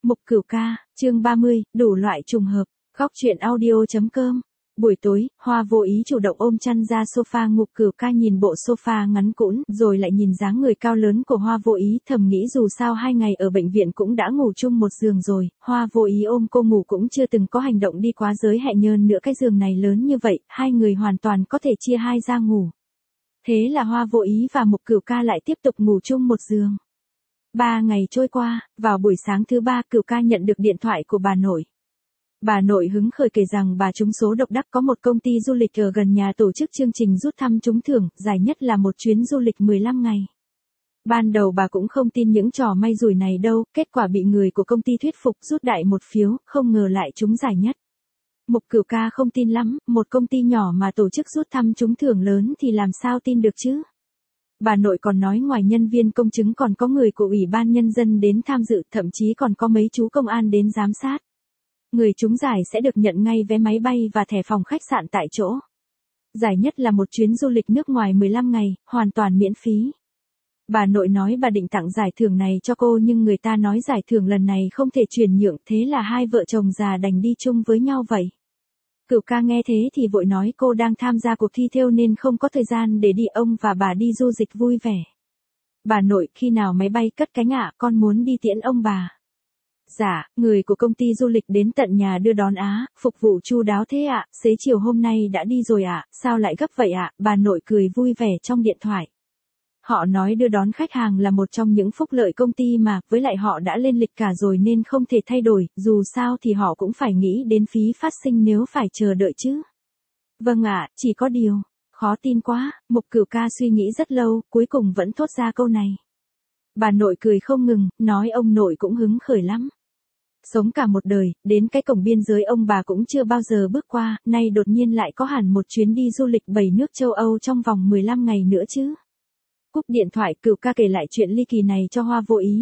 Mục Cửu Ca, chương 30, đủ loại trùng hợp, góc truyện audio.com. Buổi tối, Hoa vô ý chủ động ôm chăn ra sofa. Mục Cửu Ca nhìn bộ sofa ngắn cũn, rồi lại nhìn dáng người cao lớn của Hoa vô ý, thầm nghĩ dù sao 2 ngày ở bệnh viện cũng đã ngủ chung một giường rồi, Hoa vô ý ôm cô ngủ cũng chưa từng có hành động đi quá giới hạn, nhơn nữa cái giường này lớn như vậy, hai người hoàn toàn có thể chia hai ra ngủ. Thế là Hoa vô ý và Mục Cửu Ca lại tiếp tục ngủ chung một giường. 3 ngày trôi qua, vào buổi sáng thứ 3, Cửu Ca nhận được điện thoại của bà nội. Bà nội hứng khởi kể rằng bà trúng số độc đắc, có một công ty du lịch ở gần nhà tổ chức chương trình rút thăm trúng thưởng, dài nhất là một chuyến du lịch 15 ngày. Ban đầu bà cũng không tin những trò may rủi này đâu, kết quả bị người của công ty thuyết phục rút đại một phiếu, không ngờ lại trúng giải nhất. Mục Cửu Ca không tin lắm, một công ty nhỏ mà tổ chức rút thăm trúng thưởng lớn thì làm sao tin được chứ? Bà nội còn nói ngoài nhân viên công chứng còn có người của Ủy ban Nhân dân đến tham dự, thậm chí còn có mấy chú công an đến giám sát. Người trúng giải sẽ được nhận ngay vé máy bay và thẻ phòng khách sạn tại chỗ. Giải nhất là một chuyến du lịch nước ngoài 15 ngày, hoàn toàn miễn phí. Bà nội nói bà định tặng giải thưởng này cho cô, nhưng người ta nói giải thưởng lần này không thể chuyển nhượng, thế là hai vợ chồng già đành đi chung với nhau vậy. Cửu Ca nghe thế thì vội nói cô đang tham gia cuộc thi thêu nên không có thời gian để đi, ông và bà đi du lịch vui vẻ. Bà nội, khi nào máy bay cất cánh ạ, con muốn đi tiễn ông bà. Dạ, người của công ty du lịch đến tận nhà đưa đón á, phục vụ chu đáo thế ạ, xế chiều hôm nay đã đi rồi ạ, sao lại gấp vậy ạ, bà nội cười vui vẻ trong điện thoại. Họ nói đưa đón khách hàng là một trong những phúc lợi công ty mà, với lại họ đã lên lịch cả rồi nên không thể thay đổi, dù sao thì họ cũng phải nghĩ đến phí phát sinh nếu phải chờ đợi chứ. Vâng ạ, chỉ có điều, khó tin quá, Mục Cửu Ca suy nghĩ rất lâu, cuối cùng vẫn thốt ra câu này. Bà nội cười không ngừng, nói ông nội cũng hứng khởi lắm. Sống cả một đời, đến cái cổng biên giới ông bà cũng chưa bao giờ bước qua, nay đột nhiên lại có hẳn một chuyến đi du lịch 7 nước châu Âu trong vòng 15 ngày nữa chứ. Cúp điện thoại, Cửu Ca kể lại chuyện ly kỳ này cho Hoa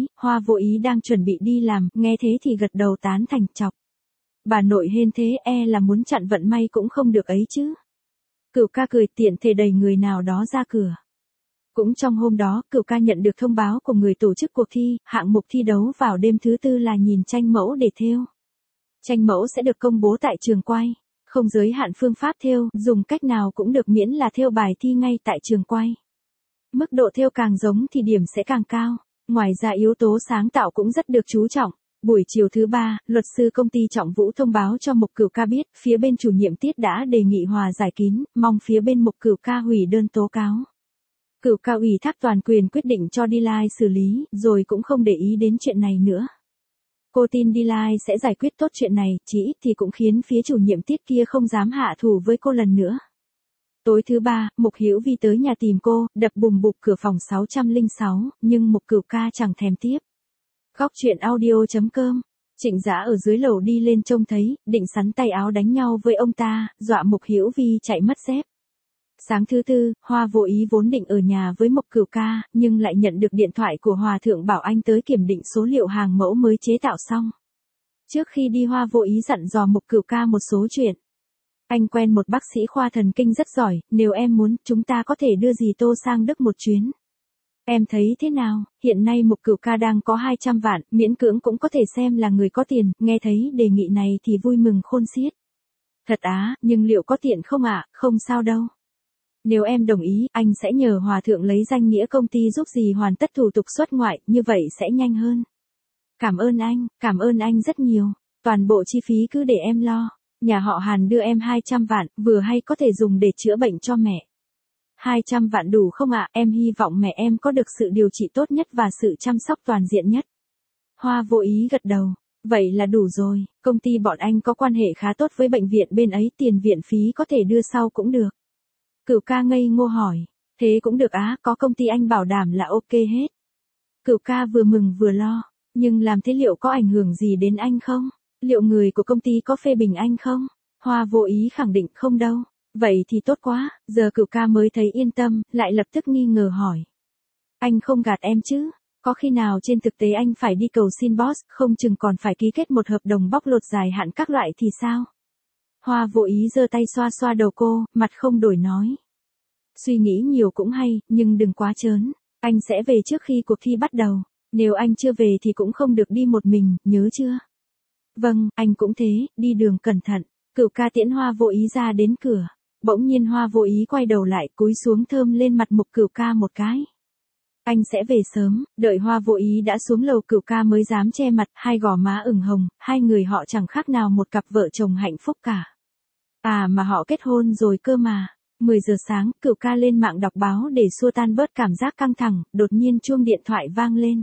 vô ý đang chuẩn bị đi làm, nghe thế thì gật đầu tán thành, chọc. Bà nội hên thế, là muốn chặn vận may cũng không được ấy chứ. Cửu Ca cười, tiện thể đẩy người nào đó ra cửa. Cũng trong hôm đó, Cửu Ca nhận được thông báo của người tổ chức cuộc thi, hạng mục thi đấu vào đêm thứ tư là nhìn tranh mẫu để thêu. Tranh mẫu sẽ được công bố tại trường quay, không giới hạn phương pháp thêu, dùng cách nào cũng được miễn là thêu bài thi ngay tại trường quay. Mức độ thêu càng giống thì điểm sẽ càng cao, ngoài ra yếu tố sáng tạo cũng rất được chú trọng. Buổi chiều thứ 3, luật sư công ty Trọng Vũ thông báo cho Mục Cửu Ca biết, phía bên chủ nhiệm tiết đã đề nghị hòa giải kín, mong phía bên Mục Cửu Ca hủy đơn tố cáo. Cửu Ca ủy thác toàn quyền quyết định cho D-Line xử lý, rồi cũng không để ý đến chuyện này nữa. Cô tin D-Line sẽ giải quyết tốt chuyện này, chỉ ít thì cũng khiến phía chủ nhiệm tiết kia không dám hạ thủ với cô lần nữa. Tối thứ 3, Mục Hữu Vi tới nhà tìm cô, đập bùm bụp cửa phòng 606, nhưng Mục Cửu Ca chẳng thèm tiếp. Góc truyện audio.com. Trịnh Dã ở dưới lầu đi lên trông thấy, định sắn tay áo đánh nhau với ông ta, dọa Mục Hữu Vi chạy mất dép. Sáng thứ tư, Hoa vô ý vốn định ở nhà với Mục Cửu Ca, nhưng lại nhận được điện thoại của Hòa thượng bảo anh tới kiểm định số liệu hàng mẫu mới chế tạo xong. Trước khi đi, Hoa vô ý dặn dò Mục Cửu Ca một số chuyện. Anh quen một bác sĩ khoa thần kinh rất giỏi, nếu em muốn, chúng ta có thể đưa dì Tô sang Đức một chuyến. Em thấy thế nào? Hiện nay Mục Cửu Ca đang có 200 vạn, miễn cưỡng cũng có thể xem là người có tiền, nghe thấy đề nghị này thì vui mừng khôn xiết. Thật á, nhưng liệu có tiện không ạ? Không sao đâu. Nếu em đồng ý, anh sẽ nhờ Hòa thượng lấy danh nghĩa công ty giúp dì hoàn tất thủ tục xuất ngoại, như vậy sẽ nhanh hơn. Cảm ơn anh rất nhiều, toàn bộ chi phí cứ để em lo. Nhà họ Hàn đưa em 200 vạn, vừa hay có thể dùng để chữa bệnh cho mẹ. 200 vạn đủ không ạ? Em hy vọng mẹ em có được sự điều trị tốt nhất và sự chăm sóc toàn diện nhất. Hoa vô ý gật đầu. Vậy là đủ rồi, công ty bọn anh có quan hệ khá tốt với bệnh viện bên ấy, tiền viện phí có thể đưa sau cũng được. Cửu Ca ngây ngô hỏi. Thế cũng được á, có công ty anh bảo đảm là ok hết. Cửu Ca vừa mừng vừa lo. Nhưng làm thế liệu có ảnh hưởng gì đến anh không? Liệu người của công ty có phê bình anh không? Hoa vô ý khẳng định không đâu. Vậy thì tốt quá, giờ Cửu Ca mới thấy yên tâm, lại lập tức nghi ngờ hỏi. Anh không gạt em chứ? Có khi nào trên thực tế anh phải đi cầu xin boss, không chừng còn phải ký kết một hợp đồng bóc lột dài hạn các loại thì sao? Hoa vô ý giơ tay xoa xoa đầu cô, mặt không đổi nói. Suy nghĩ nhiều cũng hay, nhưng đừng quá trớn. Anh sẽ về trước khi cuộc thi bắt đầu. Nếu anh chưa về thì cũng không được đi một mình, nhớ chưa? Vâng, anh cũng thế, đi đường cẩn thận. Cửu ca tiễn Hoa Vô Ý ra đến cửa. Bỗng nhiên Hoa Vô Ý quay đầu lại cúi xuống thơm lên mặt Mục Cửu ca một cái. Anh sẽ về sớm, đợi Hoa Vô Ý đã xuống lầu Cửu ca mới dám che mặt, hai gò má ửng hồng, hai người họ chẳng khác nào một cặp vợ chồng hạnh phúc cả. À mà họ kết hôn rồi cơ mà. 10 giờ sáng, Cửu ca lên mạng đọc báo để xua tan bớt cảm giác căng thẳng, đột nhiên chuông điện thoại vang lên.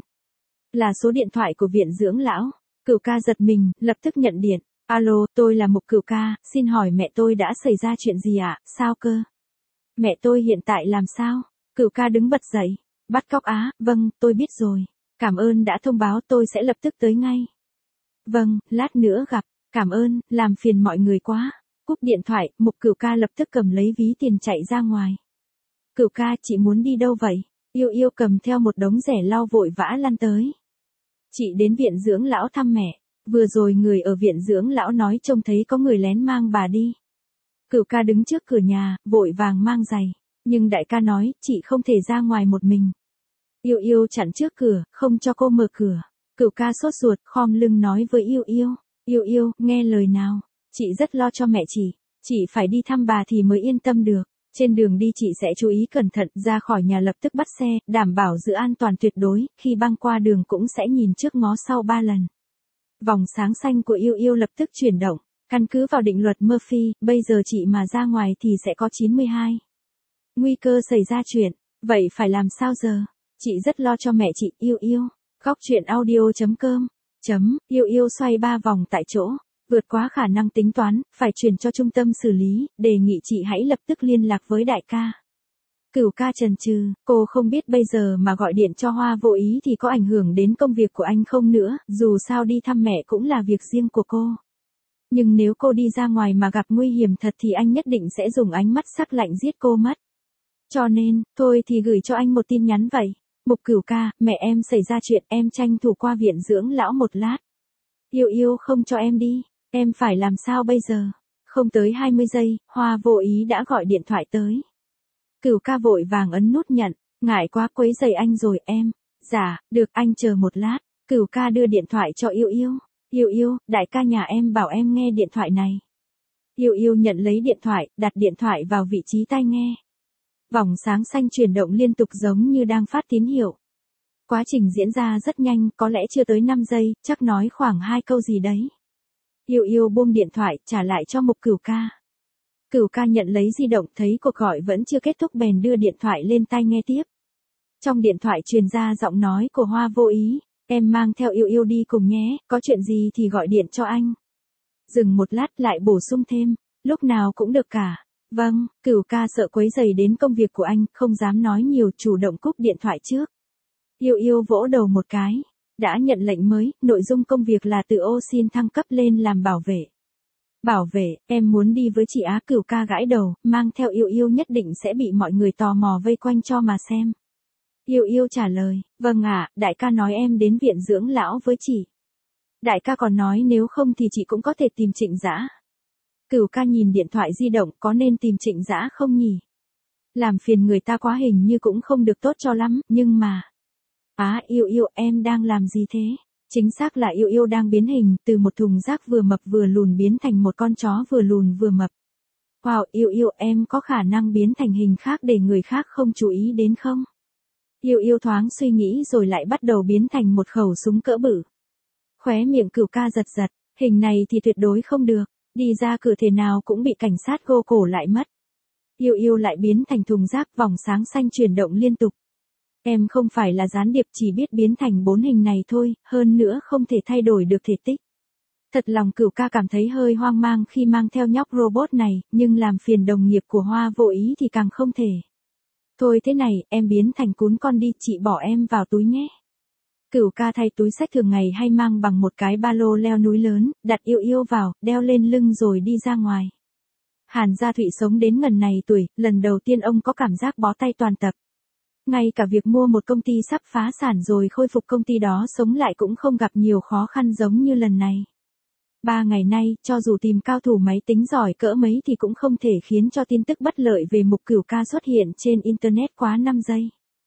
Là số điện thoại của viện dưỡng lão. Cửu ca giật mình, lập tức nhận điện. Alo, tôi là Mục Cửu ca, xin hỏi mẹ tôi đã xảy ra chuyện gì ạ, sao cơ? Mẹ tôi hiện tại làm sao? Cửu ca đứng bật dậy. Bắt cóc á, vâng, tôi biết rồi. Cảm ơn đã thông báo, tôi sẽ lập tức tới ngay. Vâng, lát nữa gặp, cảm ơn, làm phiền mọi người quá. Cúp điện thoại, Mục Cửu ca lập tức cầm lấy ví tiền chạy ra ngoài. Cửu ca, chị muốn đi đâu vậy? Yêu Yêu cầm theo một đống rẻ lau vội vã lăn tới. Chị đến viện dưỡng lão thăm mẹ. Vừa rồi người ở viện dưỡng lão nói trông thấy có người lén mang bà đi. Cửu ca đứng trước cửa nhà, vội vàng mang giày. Nhưng đại ca nói, chị không thể ra ngoài một mình. Yêu Yêu chặn trước cửa, không cho cô mở cửa. Cửu ca sốt ruột, khom lưng nói với Yêu Yêu. Yêu Yêu, nghe lời nào. Chị rất lo cho mẹ chị phải đi thăm bà thì mới yên tâm được. Trên đường đi chị sẽ chú ý cẩn thận, ra khỏi nhà lập tức bắt xe, đảm bảo giữ an toàn tuyệt đối, khi băng qua đường cũng sẽ nhìn trước ngó sau 3 lần. Vòng sáng xanh của Yêu Yêu lập tức chuyển động, căn cứ vào định luật Murphy, bây giờ chị mà ra ngoài thì sẽ có 92. Nguy cơ xảy ra chuyện, vậy phải làm sao giờ? Chị rất lo cho mẹ chị, Yêu Yêu. Góc truyện audio.com. Yêu Yêu xoay 3 vòng tại chỗ, vượt quá khả năng tính toán, phải chuyển cho trung tâm xử lý, đề nghị chị hãy lập tức liên lạc với đại ca. Cửu ca chần chừ, cô không biết bây giờ mà gọi điện cho Hoa Vô Ý thì có ảnh hưởng đến công việc của anh không nữa, dù sao đi thăm mẹ cũng là việc riêng của cô. Nhưng nếu cô đi ra ngoài mà gặp nguy hiểm thật thì anh nhất định sẽ dùng ánh mắt sắc lạnh giết cô mất. Cho nên, thôi thì gửi cho anh một tin nhắn vậy. Mục Cửu ca, mẹ em xảy ra chuyện, em tranh thủ qua viện dưỡng lão một lát. Yêu Yêu không cho em đi, em phải làm sao bây giờ? Không tới 20 giây, Hoa Vô Ý đã gọi điện thoại tới. Cửu ca vội vàng ấn nút nhận, ngại quá quấy rầy anh rồi em. Dạ, được anh chờ một lát. Cửu ca đưa điện thoại cho Yêu Yêu. Yêu Yêu, đại ca nhà em bảo em nghe điện thoại này. Yêu Yêu nhận lấy điện thoại, đặt điện thoại vào vị trí tai nghe. Vòng sáng xanh chuyển động liên tục giống như đang phát tín hiệu. Quá trình diễn ra rất nhanh, có lẽ chưa tới 5 giây, chắc nói khoảng 2 câu gì đấy. Yêu Yêu buông điện thoại, trả lại cho Mục Cửu ca. Cửu ca nhận lấy di động, thấy cuộc gọi vẫn chưa kết thúc bèn đưa điện thoại lên tai nghe tiếp. Trong điện thoại truyền ra giọng nói của Hoa Vô Ý, em mang theo Yêu Yêu đi cùng nhé, có chuyện gì thì gọi điện cho anh. Dừng một lát lại bổ sung thêm, lúc nào cũng được cả. Vâng, Cửu ca sợ quấy rầy đến công việc của anh, không dám nói nhiều, chủ động cúp điện thoại trước. Yêu Yêu vỗ đầu một cái, đã nhận lệnh mới, nội dung công việc là từ ô xin thăng cấp lên làm bảo vệ. Bảo vệ, em muốn đi với chị á. Cửu ca gãi đầu, mang theo Yêu Yêu nhất định sẽ bị mọi người tò mò vây quanh cho mà xem. Yêu Yêu trả lời, vâng ạ, đại ca nói em đến viện dưỡng lão với chị. Đại ca còn nói nếu không thì chị cũng có thể tìm Trịnh Dã. Cửu ca nhìn điện thoại di động, có nên tìm Trịnh Dã không nhỉ? Làm phiền người ta quá hình như cũng không được tốt cho lắm, nhưng mà... Yêu Yêu, em đang làm gì thế? Chính xác là Yêu Yêu đang biến hình, từ một thùng rác vừa mập vừa lùn biến thành một con chó vừa lùn vừa mập. Wow, Yêu Yêu, em có khả năng biến thành hình khác để người khác không chú ý đến không? Yêu Yêu thoáng suy nghĩ rồi lại bắt đầu biến thành một khẩu súng cỡ bự. Khóe miệng Cửu ca giật giật, hình này thì tuyệt đối không được, đi ra cửa thể nào cũng bị cảnh sát gô cổ lại mất. Yêu Yêu lại biến thành thùng rác, vòng sáng xanh chuyển động liên tục. Em không phải là gián điệp, chỉ biết biến thành 4 hình này thôi, hơn nữa không thể thay đổi được thể tích. Thật lòng Cửu ca cảm thấy hơi hoang mang khi mang theo nhóc robot này, nhưng làm phiền đồng nghiệp của Hoa Vô Ý thì càng không thể. Thôi thế này, em biến thành cún con đi, chị bỏ em vào túi nhé. Cửu ca thay túi xách thường ngày hay mang bằng một cái ba lô leo núi lớn, đặt Yêu Yêu vào, đeo lên lưng rồi đi ra ngoài. Hàn Gia Thụy sống đến ngần này tuổi, lần đầu tiên ông có cảm giác bó tay toàn tập. Ngay cả việc mua một công ty sắp phá sản rồi khôi phục công ty đó sống lại cũng không gặp nhiều khó khăn giống như lần này. 3 ngày nay, cho dù tìm cao thủ máy tính giỏi cỡ mấy thì cũng không thể khiến cho tin tức bất lợi về Mục Cửu ca xuất hiện trên Internet quá 5 giây.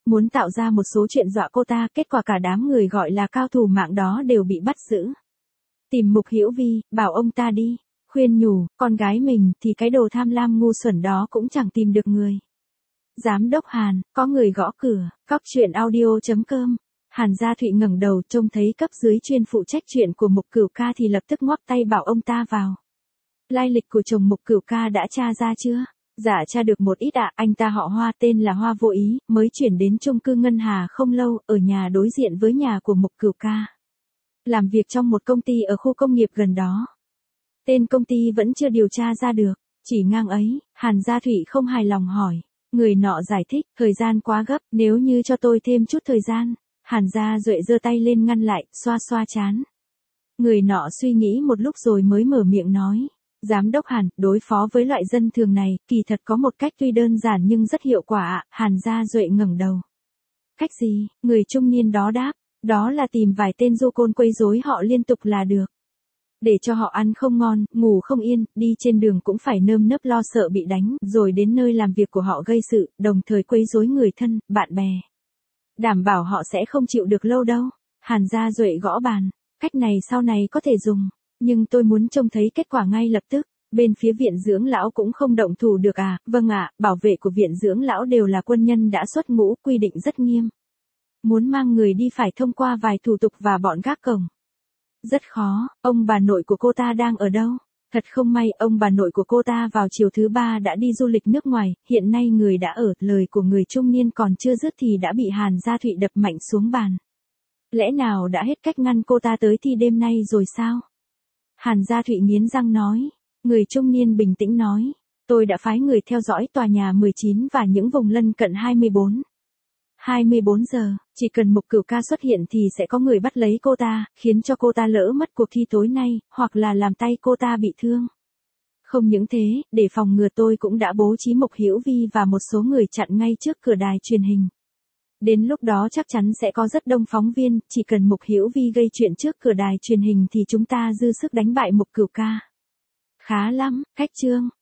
muốn tạo ra một số chuyện dọa cô ta, kết quả cả đám người gọi là cao thủ mạng đó đều bị bắt giữ. Tìm Mục Hiểu Vi, bảo ông ta đi, khuyên nhủ, con gái mình thì cái đồ tham lam ngu xuẩn đó cũng chẳng tìm được người. Giám đốc Hàn, có người gõ cửa, Cóc Truyện Audio.com. Hàn Gia Thụy ngẩng đầu trông thấy cấp dưới chuyên phụ trách chuyện của Mục Cửu Ca thì lập tức ngoắc tay bảo ông ta vào. Lai lịch của chồng Mục Cửu Ca đã tra ra chưa? Dạ tra được một ít ạ, anh ta họ Hoa, tên là Hoa Vô Ý, mới chuyển đến chung cư Ngân Hà không lâu, ở nhà đối diện với nhà của Mục Cửu Ca. Làm việc trong một công ty ở khu công nghiệp gần đó. Tên công ty vẫn chưa điều tra ra được, chỉ ngang ấy, Hàn Gia Thụy không hài lòng hỏi. Người nọ giải thích, thời gian quá gấp, nếu như cho tôi thêm chút thời gian. Hàn Gia Duệ giơ tay lên ngăn lại, xoa xoa trán. Người nọ suy nghĩ một lúc rồi mới mở miệng nói. Giám đốc Hàn, đối phó với loại dân thường này, kỳ thật có một cách tuy đơn giản nhưng rất hiệu quả ạ. Hàn Gia Duệ ngẩng đầu. Cách gì? Người trung niên đó đáp. Đó là tìm vài tên du côn quấy rối họ liên tục là được. Để cho họ ăn không ngon, ngủ không yên, đi trên đường cũng phải nơm nớp lo sợ bị đánh, rồi đến nơi làm việc của họ gây sự, đồng thời quấy rối người thân, bạn bè. Đảm bảo họ sẽ không chịu được lâu đâu. Hàn Gia Duệ gõ bàn. Cách này sau này có thể dùng. Nhưng tôi muốn trông thấy kết quả ngay lập tức. Bên phía viện dưỡng lão cũng không động thủ được à? Vâng ạ, bảo vệ của viện dưỡng lão đều là quân nhân đã xuất ngũ, quy định rất nghiêm. Muốn mang người đi phải thông qua vài thủ tục và bọn gác cổng. Rất khó, ông bà nội của cô ta đang ở đâu? Thật không may, ông bà nội của cô ta vào chiều thứ 3 đã đi du lịch nước ngoài, hiện nay người đã ở, lời của người trung niên còn chưa dứt thì đã bị Hàn Gia Thụy đập mạnh xuống bàn. Lẽ nào đã hết cách ngăn cô ta tới thi đêm nay rồi sao? Hàn Gia Thụy nghiến răng nói. Người trung niên bình tĩnh nói. Tôi đã phái người theo dõi tòa nhà 19 và những vùng lân cận 24 giờ, chỉ cần Mục Cửu Ca xuất hiện thì sẽ có người bắt lấy cô ta, khiến cho cô ta lỡ mất cuộc thi tối nay, hoặc là làm tay cô ta bị thương. Không những thế, để phòng ngừa tôi cũng đã bố trí Mục Hiểu Vi và một số người chặn ngay trước cửa đài truyền hình. Đến lúc đó chắc chắn sẽ có rất đông phóng viên, chỉ cần Mục Hiểu Vi gây chuyện trước cửa đài truyền hình thì chúng ta dư sức đánh bại Mục Cửu Ca. Khá lắm, cách chương.